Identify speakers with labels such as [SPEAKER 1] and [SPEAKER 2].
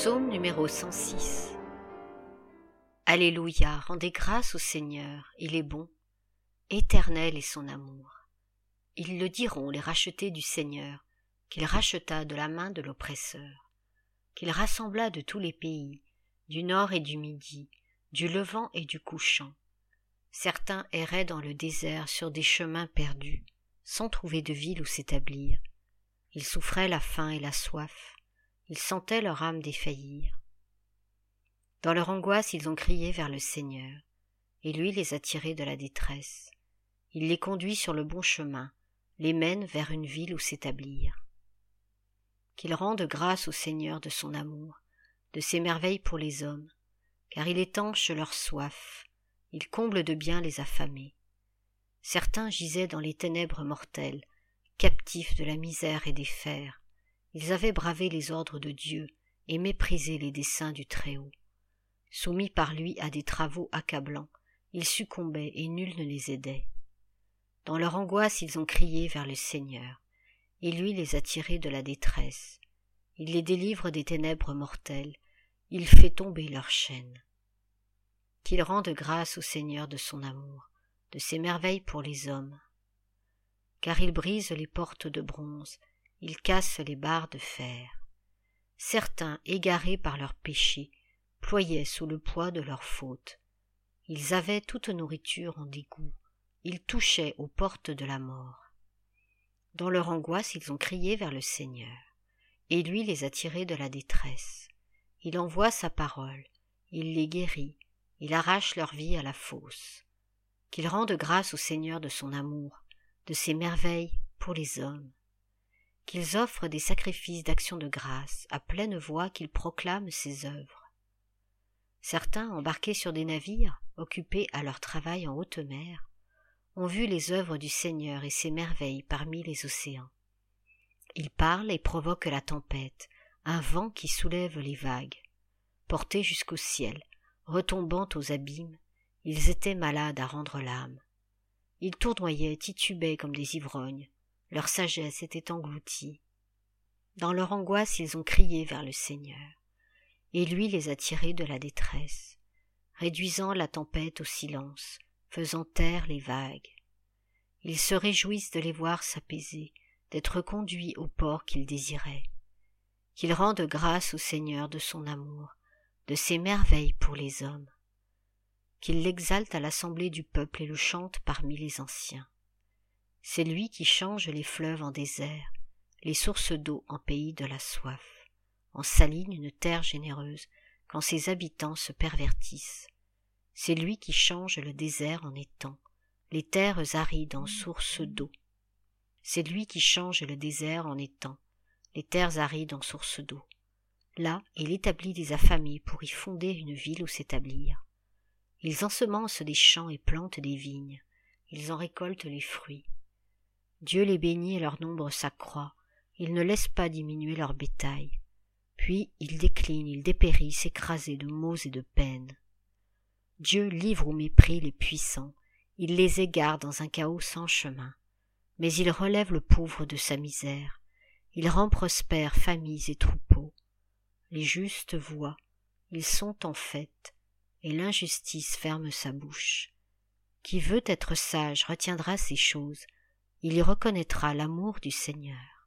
[SPEAKER 1] Psaume numéro 106. Alléluia, rendez grâce au Seigneur, il est bon, éternel est son amour. Ils le diront, les rachetés du Seigneur, qu'il racheta de la main de l'oppresseur, qu'il rassembla de tous les pays, du nord et du midi, du levant et du couchant. Certains erraient dans le désert sur des chemins perdus, sans trouver de ville où s'établir. Ils souffraient la faim et la soif. Ils sentaient leur âme défaillir. Dans leur angoisse, ils ont crié vers le Seigneur, et lui les a tirés de la détresse. Il les conduit sur le bon chemin, les mène vers une ville où s'établir. Qu'il rende grâce au Seigneur de son amour, de ses merveilles pour les hommes, car il étanche leur soif, il comble de bien les affamés. Certains gisaient dans les ténèbres mortelles, captifs de la misère et des fers. Ils avaient bravé les ordres de Dieu et méprisé les desseins du Très-Haut. Soumis par lui à des travaux accablants, ils succombaient et nul ne les aidait. Dans leur angoisse, ils ont crié vers le Seigneur, et lui les a tirés de la détresse. Il les délivre des ténèbres mortelles, il fait tomber leurs chaînes. Qu'il rende grâce au Seigneur de son amour, de ses merveilles pour les hommes. Car il brise les portes de bronze, il casse les barres de fer. Certains, égarés par leurs péchés, ployaient sous le poids de leurs fautes. Ils avaient toute nourriture en dégoût, ils touchaient aux portes de la mort. Dans leur angoisse, ils ont crié vers le Seigneur, et lui les a tirés de la détresse. Il envoie sa parole, il les guérit, il arrache leur vie à la fosse. Qu'il rende grâce au Seigneur de son amour, de ses merveilles pour les hommes. Qu'ils offrent des sacrifices d'action de grâce, à pleine voix qu'ils proclament ses œuvres. Certains, embarqués sur des navires, occupés à leur travail en haute mer, ont vu les œuvres du Seigneur et ses merveilles parmi les océans. Ils parlent et provoquent la tempête, un vent qui soulève les vagues. Portés jusqu'au ciel, retombant aux abîmes, ils étaient malades à rendre l'âme. Ils tournoyaient, titubaient comme des ivrognes. Leur sagesse était engloutie. Dans leur angoisse, ils ont crié vers le Seigneur, et lui les a tirés de la détresse, réduisant la tempête au silence, faisant taire les vagues. Ils se réjouissent de les voir s'apaiser, d'être conduits au port qu'ils désiraient. Qu'ils rendent grâce au Seigneur de son amour, de ses merveilles pour les hommes. Qu'ils l'exaltent à l'assemblée du peuple et le chantent parmi les anciens. C'est lui qui change les fleuves en désert, les sources d'eau en pays de la soif, en saline une terre généreuse, quand ses habitants se pervertissent. C'est lui qui change le désert en étang, les terres arides en sources d'eau. C'est lui qui change le désert en étang, les terres arides en sources d'eau. Là, il établit des affamés pour y fonder une ville où s'établir. Ils ensemencent des champs et plantent des vignes, ils en récoltent les fruits. Dieu les bénit et leur nombre s'accroît, il ne laisse pas diminuer leur bétail. Puis ils déclinent, ils dépérissent, écrasés de maux et de peines. Dieu livre au mépris les puissants, il les égare dans un chaos sans chemin. Mais il relève le pauvre de sa misère, il rend prospères familles et troupeaux. Les justes voient, ils sont en fête, et l'injustice ferme sa bouche. Qui veut être sage retiendra ces choses, il y reconnaîtra l'amour du Seigneur.